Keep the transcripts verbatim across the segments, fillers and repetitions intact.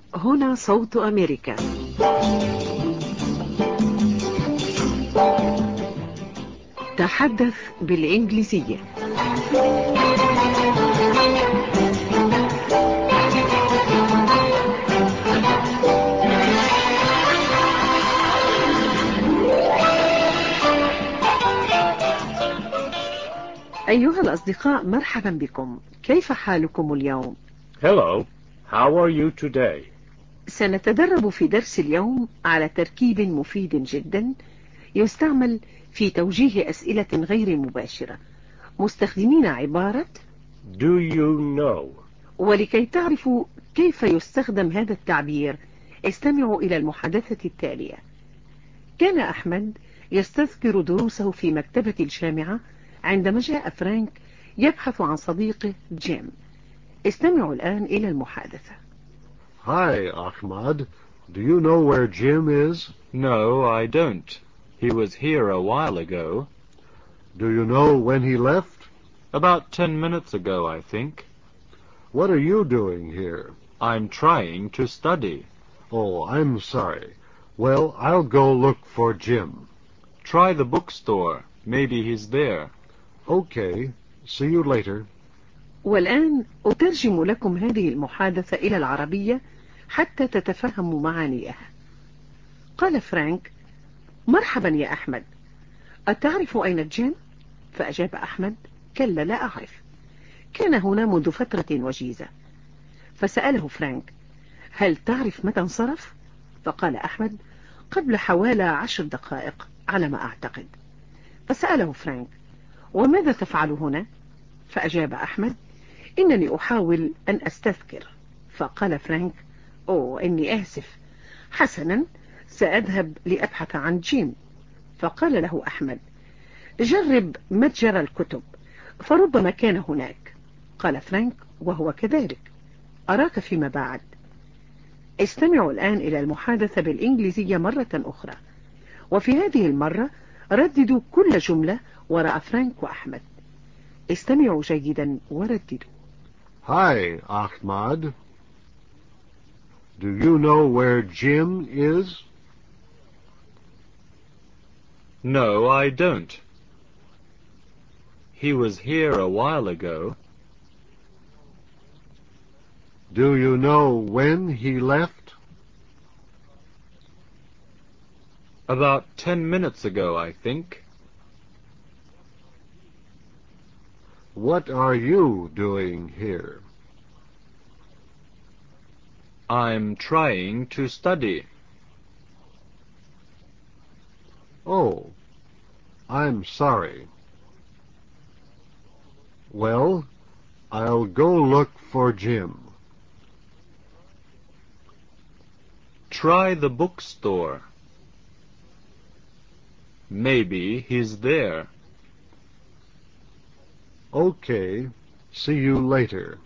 هنا صوت أمريكا. تحدث بالإنجليزية. أيها الأصدقاء، مرحبا بكم. كيف حالكم اليوم؟ Hello, how are you today? سنتدرب في درس اليوم على تركيب مفيد جدا يستعمل في توجيه أسئلة غير مباشرة مستخدمين عبارة Do you know? ولكي تعرفوا كيف يستخدم هذا التعبير استمعوا إلى المحادثة التالية. كان أحمد يستذكر دروسه في مكتبة الجامعة عندما جاء فرانك يبحث عن صديقه جيم. استمعوا الآن إلى المحادثة. Hi, Ahmad. Do you know where Jim is? No, I don't. He was here a while ago. Do you know when he left? About ten minutes ago, I think. What are you doing here? I'm trying to study. Oh, I'm sorry. Well, I'll go look for Jim. Try the bookstore. Maybe he's there. Okay. See you later. والآن أترجم لكم هذه المحادثة إلى العربية حتى تتفهموا معانيها. قال فرانك: مرحبا يا أحمد، أتعرف أين جيم؟ فأجاب أحمد: كلا، لا أعرف. كان هنا منذ فترة وجيزة. فسأله فرانك: هل تعرف متى انصرف؟ فقال أحمد: قبل حوالي عشر دقائق على ما أعتقد. فسأله فرانك: وماذا تفعل هنا؟ فأجاب أحمد: إنني أحاول أن أستذكر. فقال فرانك: أوه، إني آسف. حسنا، سأذهب لأبحث عن جيم. فقال له أحمد: جرب متجر الكتب، فربما كان هناك. قال فرانك: وهو كذلك. أراك فيما بعد. استمعوا الآن إلى المحادثة بالإنجليزية مرة أخرى، وفي هذه المرة رددوا كل جملة وراء فرانك وأحمد. استمعوا جيدا ورددوا. Hi, Ahmad. Do you know where Jim is? No, I don't. He was here a while ago. Do you know when he left? About ten minutes ago, I think. What are you doing here? I'm trying to study. Oh, I'm sorry. Well, I'll go look for Jim. Try the bookstore. Maybe he's there. Okay, see you later.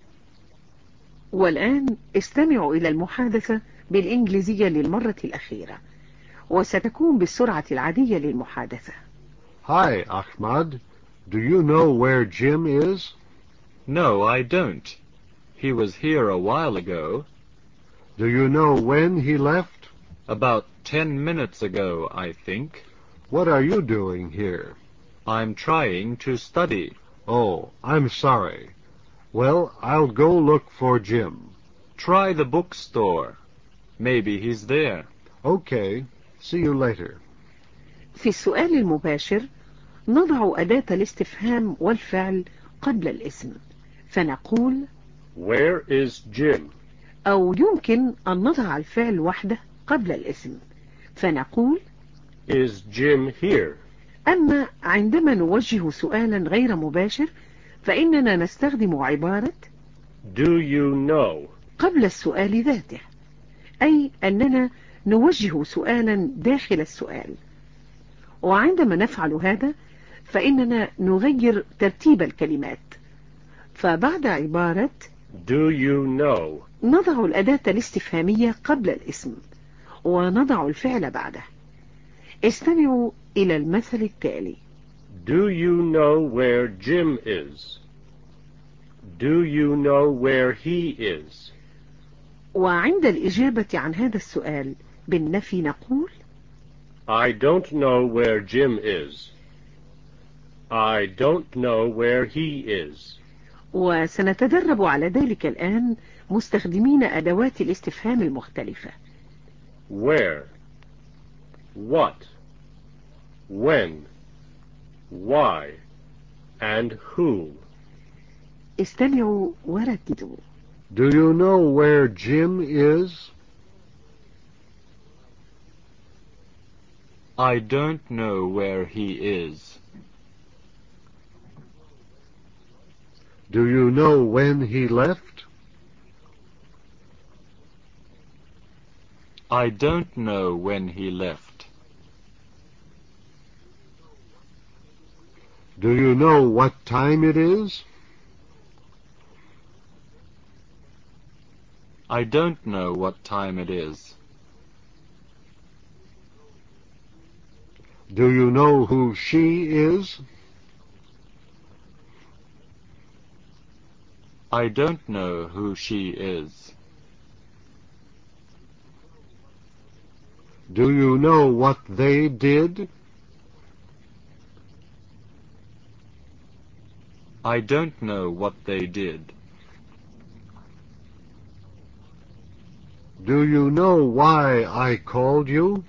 والآن استمعوا إلى المحادثة بالإنجليزية للمرة الأخيرة، وستكون بالسرعة العادية للمحادثة. Hi, Ahmad. Do you know where Jim is? No, I don't. He was here a while ago. Do you know when he left? About ten minutes ago, I think. What are you doing here? I'm trying to study. Oh, I'm sorry. Well, I'll go look for Jim. Try the bookstore. Maybe he's there. Okay, see you later. في السؤال المباشر نضع أداة الاستفهام والفعل قبل الاسم، فنقول Where is Jim? أو يمكن أن نضع الفعل وحده قبل الاسم، فنقول Is Jim here? أما عندما نوجه سؤالا غير مباشر فإننا نستخدم عبارة Do you know? قبل السؤال ذاته، أي أننا نوجه سؤالا داخل السؤال. وعندما نفعل هذا فإننا نغير ترتيب الكلمات، فبعد عبارة Do you know? نضع الأداة الاستفهامية قبل الاسم ونضع الفعل بعده. استمعوا إلى المثل التالي. Do you know where Jim is? Do you know where he is? وعند الإجابة عن هذا السؤال بالنفي نقول I don't know where Jim is. I don't know where he is. وسنتدرب على ذلك الآن مستخدمين أدوات الاستفهام المختلفة. Where, what, when, why, and who. استمعوا ورددوا. Do you know where Jim is? I don't know where he is. Do you know when he left? I don't know when he left. Do you know what time it is? I don't know what time it is. Do you know who she is? I don't know who she is. Do you know what they did? I don't know what they did. Do you know why I called you?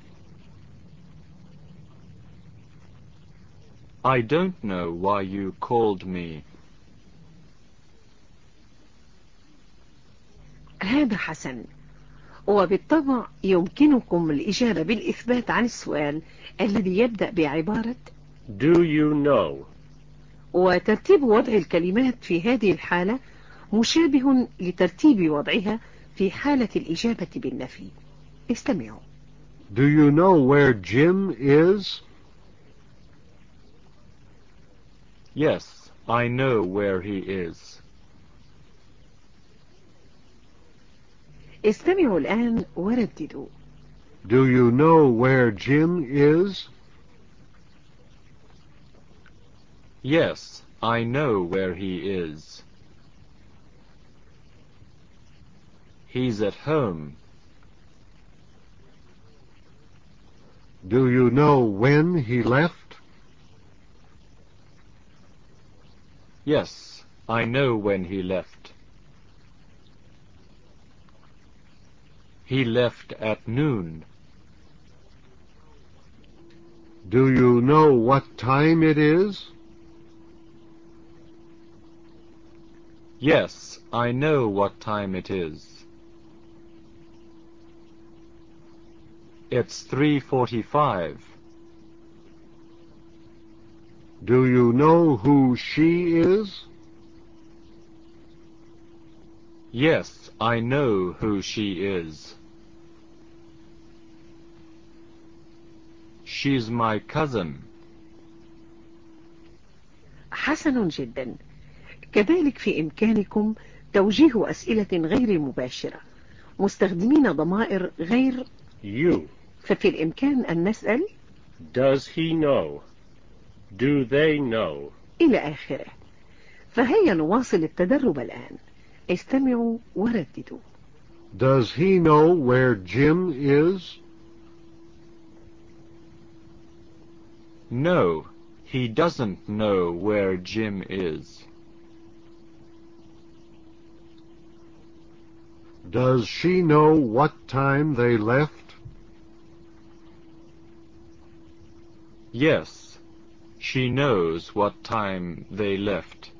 I don't know why you called me. هذا حسن. وبالطبع يمكنكم الإجابة بالإثبات عن السؤال الذي يبدأ بعبارة Do you know? وترتيب وضع الكلمات في هذه الحالة مشابه لترتيب وضعها في حالة الإجابة بالنفي. استمعوا. Do you know where Jim is? Yes, I know where he is. استمعوا الآن ورددوا. Do you know where Jim is? Yes, I know where he is. He's at home. Do you know when he left? Yes, I know when he left. He left at noon. Do you know what time it is? Yes, I know what time it is. It's three forty-five. Do you know who she is? Yes, I know who she is. She's my cousin. حسن جدا. كذلك في إمكانكم توجيه أسئلة غير مباشرة مستخدمين ضمائر غير You. ففي الإمكان أن نسأل Does he know? Do they know? إلى آخره. فهيا نواصل التدرب الآن. استمعوا ورددوا. Does he know where Jim is? No, he doesn't know where Jim is. Does she know what time they left? Yes, she knows what time they left.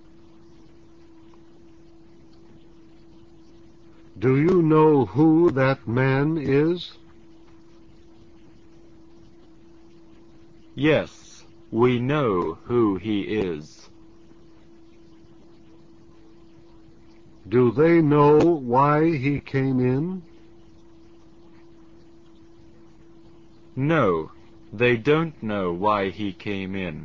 Do you know who that man is? Yes, we know who he is. Do they know why he came in? No, they don't know why he came in.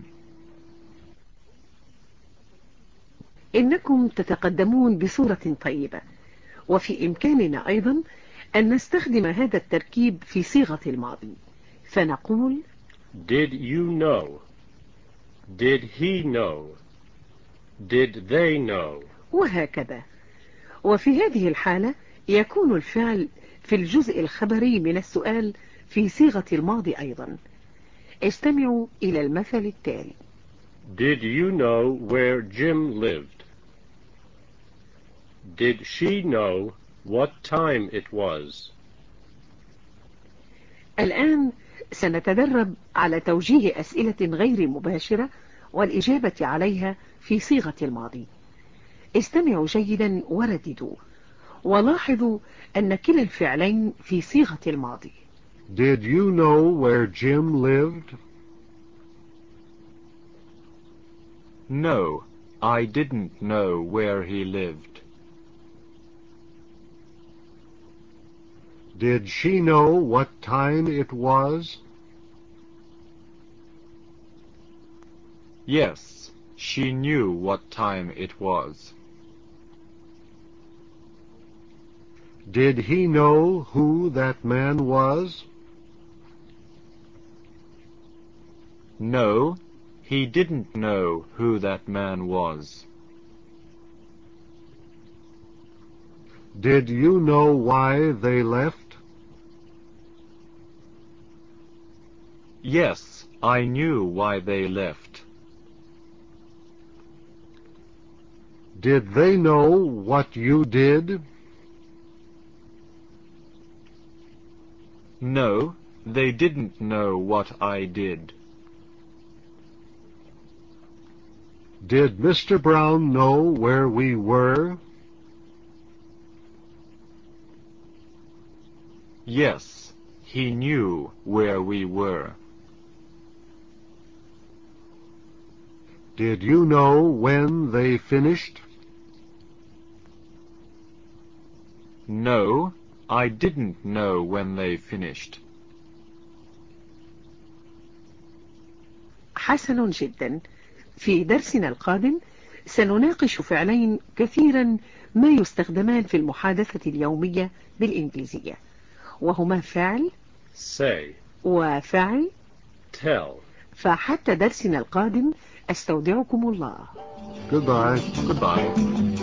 إنكم تتقدمون بصورة طيبة. وفي إمكاننا أيضا أن نستخدم هذا التركيب في صيغة الماضي فنقول Did you know? Did he know? Did they know? وهكذا. وفي هذه الحالة يكون الفعل في الجزء الخبري من السؤال في صيغة الماضي أيضا. استمعوا إلى المثل التالي. Did you know where Jim lived? Did she know what time it was? الآن سنتدرب على توجيه أسئلة غير مباشرة والإجابة عليها في صيغة الماضي. استمعوا جيدا ورددوا، ولاحظوا أن كلا الفعلين في صيغة الماضي. Did you know where Jim lived? No, I didn't know where he lived. Did she know what time it was? Yes, she knew what time it was. Did he know who that man was? No, he didn't know who that man was. Did you know why they left? Yes, I knew why they left. Did they know what you did? No, they didn't know what I did. Did Mister Brown know where we were? Yes, he knew where we were. Did you know when they finished? No, I didn't know when they finished. حسن جدا. في درسنا القادم سنناقش فعلين كثيرا ما يستخدمان في المحادثة اليومية بالإنجليزية، وهما فعل Say. وفعل Tell. فحتى درسنا القادم أستودعكم الله. Goodbye. Goodbye.